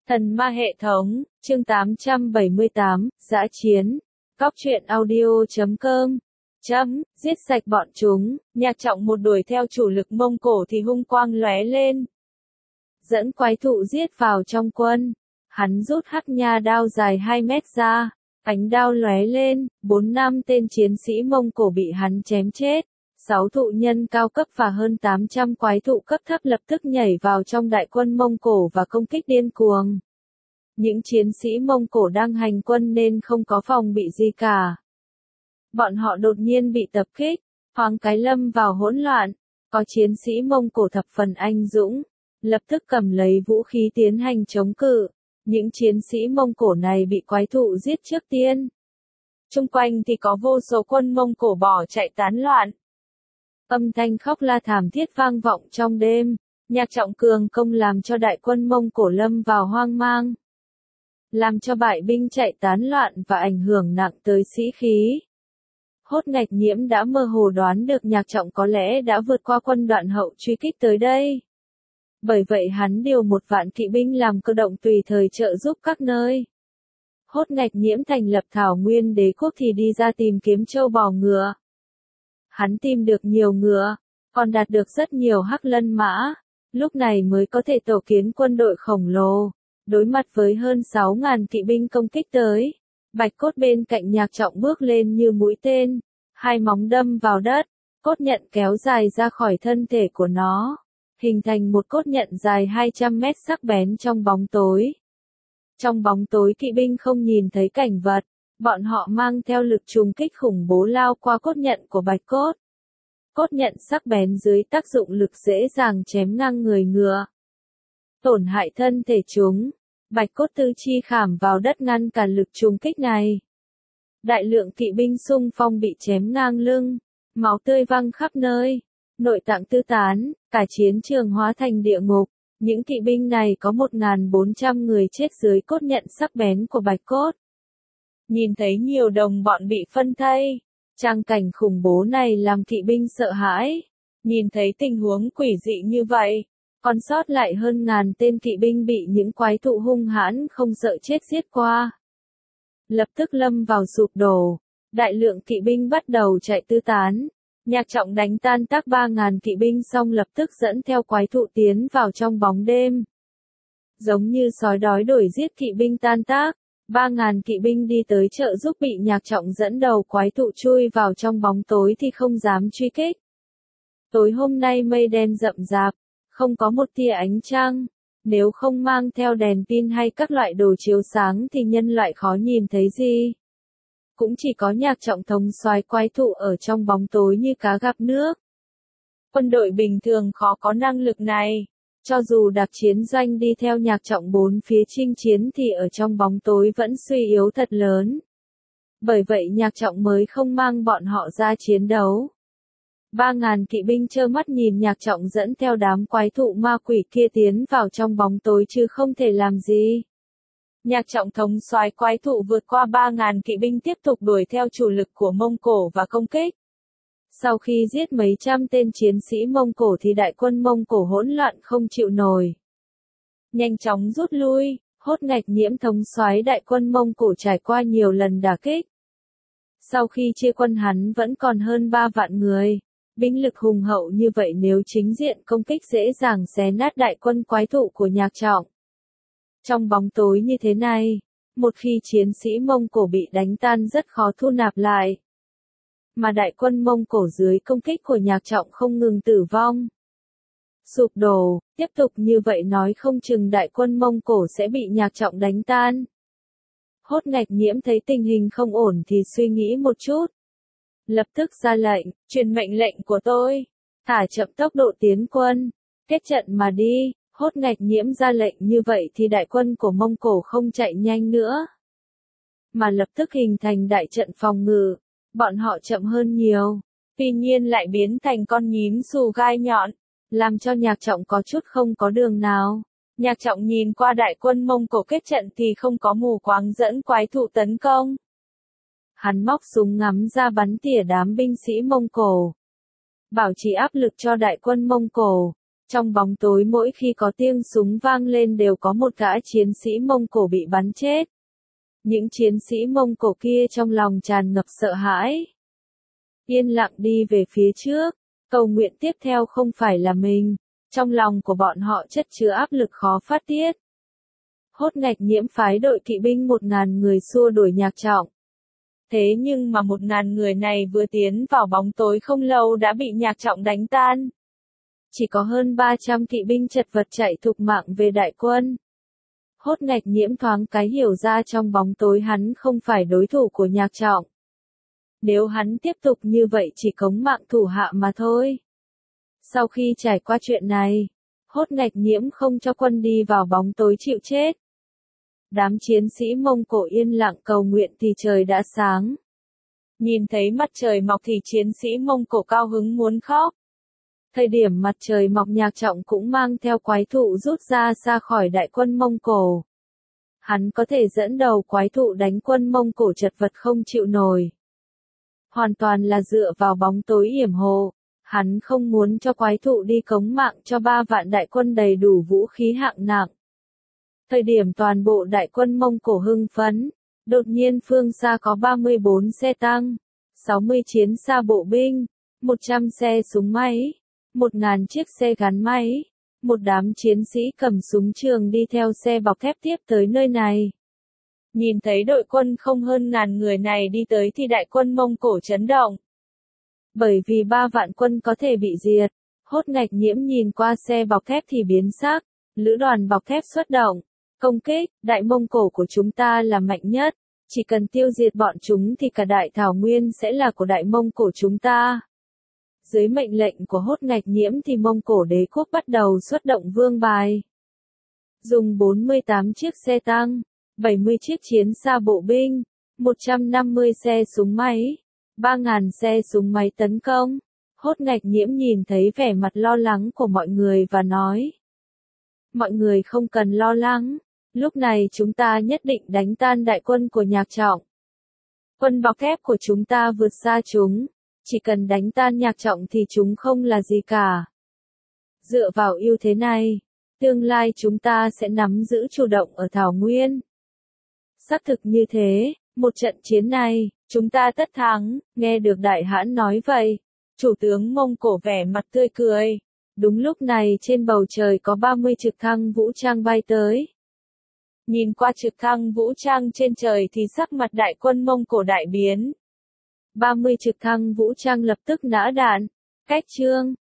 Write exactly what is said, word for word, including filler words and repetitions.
Thần ma hệ thống, chương tám trăm bảy mươi tám, dã chiến. Cóc truyện audio chấm com. Chấm, giết sạch bọn chúng, Nhạc Trọng một đuổi theo chủ lực Mông Cổ thì hung quang lóe lên. Dẫn quái thụ giết vào trong quân. Hắn rút hắc nha đao dài hai mét ra, ánh đao lóe lên, bốn năm tên chiến sĩ Mông Cổ bị hắn chém chết. Sáu thụ nhân cao cấp và hơn tám trăm quái thụ cấp thấp lập tức nhảy vào trong đại quân Mông Cổ và công kích điên cuồng. Những chiến sĩ Mông Cổ đang hành quân nên không có phòng bị gì cả. Bọn họ đột nhiên bị tập kích, Hoàng Cái lâm vào hỗn loạn. Có chiến sĩ Mông Cổ thập phần anh dũng, lập tức cầm lấy vũ khí tiến hành chống cự. Những chiến sĩ Mông Cổ này bị quái thụ giết trước tiên. Xung quanh thì có vô số quân Mông Cổ bỏ chạy tán loạn. Âm thanh khóc la thảm thiết vang vọng trong đêm, Nhạc Trọng cường công làm cho đại quân Mông Cổ lâm vào hoang mang. Làm cho bại binh chạy tán loạn và ảnh hưởng nặng tới sĩ khí. Hốt Ngạch Nhiễm đã mơ hồ đoán được Nhạc Trọng có lẽ đã vượt qua quân Đoạn Hậu truy kích tới đây. Bởi vậy hắn điều một vạn kỵ binh làm cơ động tùy thời trợ giúp các nơi. Hốt Ngạch Nhiễm thành lập Thảo Nguyên Đế quốc thì đi ra tìm kiếm châu bò ngựa. Hắn tìm được nhiều ngựa, còn đạt được rất nhiều hắc lân mã, lúc này mới có thể tổ kiến quân đội khổng lồ, đối mặt với hơn sáu ngàn kỵ binh công kích tới. Bạch Cốt bên cạnh Nhạc Trọng bước lên như mũi tên, hai móng đâm vào đất, cốt nhận kéo dài ra khỏi thân thể của nó, hình thành một cốt nhận dài hai trăm mét sắc bén trong bóng tối. Trong bóng tối kỵ binh không nhìn thấy cảnh vật. Bọn họ mang theo lực trùng kích khủng bố lao qua cốt nhận của Bạch Cốt. Cốt nhận sắc bén dưới tác dụng lực dễ dàng chém ngang người ngựa. Tổn hại thân thể chúng. Bạch Cốt tư chi khảm vào đất ngăn cản lực trùng kích này. Đại lượng kỵ binh xung phong bị chém ngang lưng. Máu tươi văng khắp nơi. Nội tạng tư tán, cả chiến trường hóa thành địa ngục. Những kỵ binh này có một nghìn bốn trăm người chết dưới cốt nhận sắc bén của Bạch Cốt. Nhìn thấy nhiều đồng bọn bị phân thây, trang cảnh khủng bố này làm kỵ binh sợ hãi. Nhìn thấy tình huống quỷ dị như vậy, còn sót lại hơn ngàn tên kỵ binh bị những quái thụ hung hãn không sợ chết giết qua. Lập tức lâm vào sụp đổ, đại lượng kỵ binh bắt đầu chạy tứ tán. Nhạc Trọng đánh tan tác ba ngàn kỵ binh xong lập tức dẫn theo quái thụ tiến vào trong bóng đêm. Giống như sói đói đuổi giết kỵ binh tan tác. Ba ngàn kỵ binh đi tới trợ giúp bị Nhạc Trọng dẫn đầu quái thụ chui vào trong bóng tối thì không dám truy kích. Tối hôm nay mây đen rậm rạp, không có một tia ánh trăng. Nếu không mang theo đèn pin hay các loại đồ chiếu sáng thì nhân loại khó nhìn thấy gì. Cũng chỉ có Nhạc Trọng thống soái quái thụ ở trong bóng tối như cá gặp nước. Quân đội bình thường khó có năng lực này. Cho dù đạp chiến doanh đi theo Nhạc Trọng bốn phía chinh chiến thì ở trong bóng tối vẫn suy yếu thật lớn. Bởi vậy Nhạc Trọng mới không mang bọn họ ra chiến đấu. Ba ngàn kỵ binh trơ mắt nhìn Nhạc Trọng dẫn theo đám quái thụ ma quỷ kia tiến vào trong bóng tối chứ không thể làm gì. Nhạc Trọng thống soái quái thụ vượt qua ba ngàn kỵ binh tiếp tục đuổi theo chủ lực của Mông Cổ và công kích. Sau khi giết mấy trăm tên chiến sĩ Mông Cổ thì đại quân Mông Cổ hỗn loạn không chịu nổi. Nhanh chóng rút lui, Hốt Ngạch Nhiễm thống soái đại quân Mông Cổ trải qua nhiều lần đả kích. Sau khi chia quân hắn vẫn còn hơn ba vạn người, binh lực hùng hậu như vậy nếu chính diện công kích dễ dàng xé nát đại quân quái thụ của Nhạc Trọng. Trong bóng tối như thế này, một khi chiến sĩ Mông Cổ bị đánh tan rất khó thu nạp lại. Mà đại quân Mông Cổ dưới công kích của Nhạc Trọng không ngừng tử vong. Sụp đổ, tiếp tục như vậy nói không chừng đại quân Mông Cổ sẽ bị Nhạc Trọng đánh tan. Hốt Ngạch Nhiễm thấy tình hình không ổn thì suy nghĩ một chút. Lập tức ra lệnh, truyền mệnh lệnh của tôi, thả chậm tốc độ tiến quân, kết trận mà đi. Hốt Ngạch Nhiễm ra lệnh như vậy thì đại quân của Mông Cổ không chạy nhanh nữa, mà lập tức hình thành đại trận phòng ngự. Bọn họ chậm hơn nhiều, tuy nhiên lại biến thành con nhím xù gai nhọn, làm cho Nhạc Trọng có chút không có đường nào. Nhạc Trọng nhìn qua đại quân Mông Cổ kết trận thì không có mù quáng dẫn quái thụ tấn công. Hắn móc súng ngắm ra bắn tỉa đám binh sĩ Mông Cổ, bảo trì áp lực cho đại quân Mông Cổ. Trong bóng tối mỗi khi có tiếng súng vang lên đều có một gã chiến sĩ Mông Cổ bị bắn chết. Những chiến sĩ Mông Cổ kia trong lòng tràn ngập sợ hãi. Yên lặng đi về phía trước, cầu nguyện tiếp theo không phải là mình. Trong lòng của bọn họ chất chứa áp lực khó phát tiết. Hốt Ngạch Nhiễm phái đội kỵ binh một ngàn người xua đuổi Nhạc Trọng. Thế nhưng mà một ngàn người này vừa tiến vào bóng tối không lâu đã bị Nhạc Trọng đánh tan. Chỉ có hơn ba trăm kỵ binh chật vật chạy thục mạng về đại quân. Hốt Ngạch Nhiễm thoáng cái hiểu ra trong bóng tối hắn không phải đối thủ của Nhạc Trọng. Nếu hắn tiếp tục như vậy chỉ cống mạng thủ hạ mà thôi. Sau khi trải qua chuyện này, Hốt Ngạch Nhiễm không cho quân đi vào bóng tối chịu chết. Đám chiến sĩ Mông Cổ yên lặng cầu nguyện thì trời đã sáng. Nhìn thấy mặt trời mọc thì chiến sĩ Mông Cổ cao hứng muốn khóc. Thời điểm mặt trời mọc Nhạc Trọng cũng mang theo quái thụ rút ra xa khỏi đại quân Mông Cổ. Hắn có thể dẫn đầu quái thụ đánh quân Mông Cổ chật vật không chịu nổi. Hoàn toàn là dựa vào bóng tối yểm hộ. Hắn không muốn cho quái thụ đi cống mạng cho ba vạn đại quân đầy đủ vũ khí hạng nặng. Thời điểm toàn bộ đại quân Mông Cổ hưng phấn, đột nhiên phương xa có ba mươi bốn xe tăng, sáu mươi chiến xa bộ binh, một trăm xe súng máy, một nghìn chiếc xe gắn máy, một đám chiến sĩ cầm súng trường đi theo xe bọc thép tiếp tới nơi này. Nhìn thấy đội quân không hơn ngàn người này đi tới thì đại quân Mông Cổ chấn động. Bởi vì ba vạn quân có thể bị diệt, Hốt Ngạch Nhiễm nhìn qua xe bọc thép thì biến sắc, lữ đoàn bọc thép xuất động, công kích, đại Mông Cổ của chúng ta là mạnh nhất, chỉ cần tiêu diệt bọn chúng thì cả đại Thảo Nguyên sẽ là của đại Mông Cổ chúng ta. Dưới mệnh lệnh của Hốt Ngạch Nhiễm thì Mông Cổ đế quốc bắt đầu xuất động vương bài. Dùng bốn mươi tám chiếc xe tăng, bảy mươi chiếc chiến xa bộ binh, một trăm năm mươi xe súng máy, ba nghìn xe súng máy tấn công. Hốt Ngạch Nhiễm nhìn thấy vẻ mặt lo lắng của mọi người và nói. Mọi người không cần lo lắng, lúc này chúng ta nhất định đánh tan đại quân của Nhạc Trọng. Quân bọc thép của chúng ta vượt xa chúng, chỉ cần đánh tan Nhạc Trọng thì chúng không là gì cả. Dựa vào ưu thế này, tương lai chúng ta sẽ nắm giữ chủ động ở Thảo Nguyên. Xác thực như thế, một trận chiến này, chúng ta tất thắng. Nghe được đại hãn nói vậy, chủ tướng Mông Cổ vẻ mặt tươi cười. Đúng lúc này trên bầu trời có ba mươi trực thăng vũ trang bay tới. Nhìn qua trực thăng vũ trang trên trời thì sắc mặt đại quân Mông Cổ đại biến. ba mươi trực thăng vũ trang lập tức nã đạn, cách chương.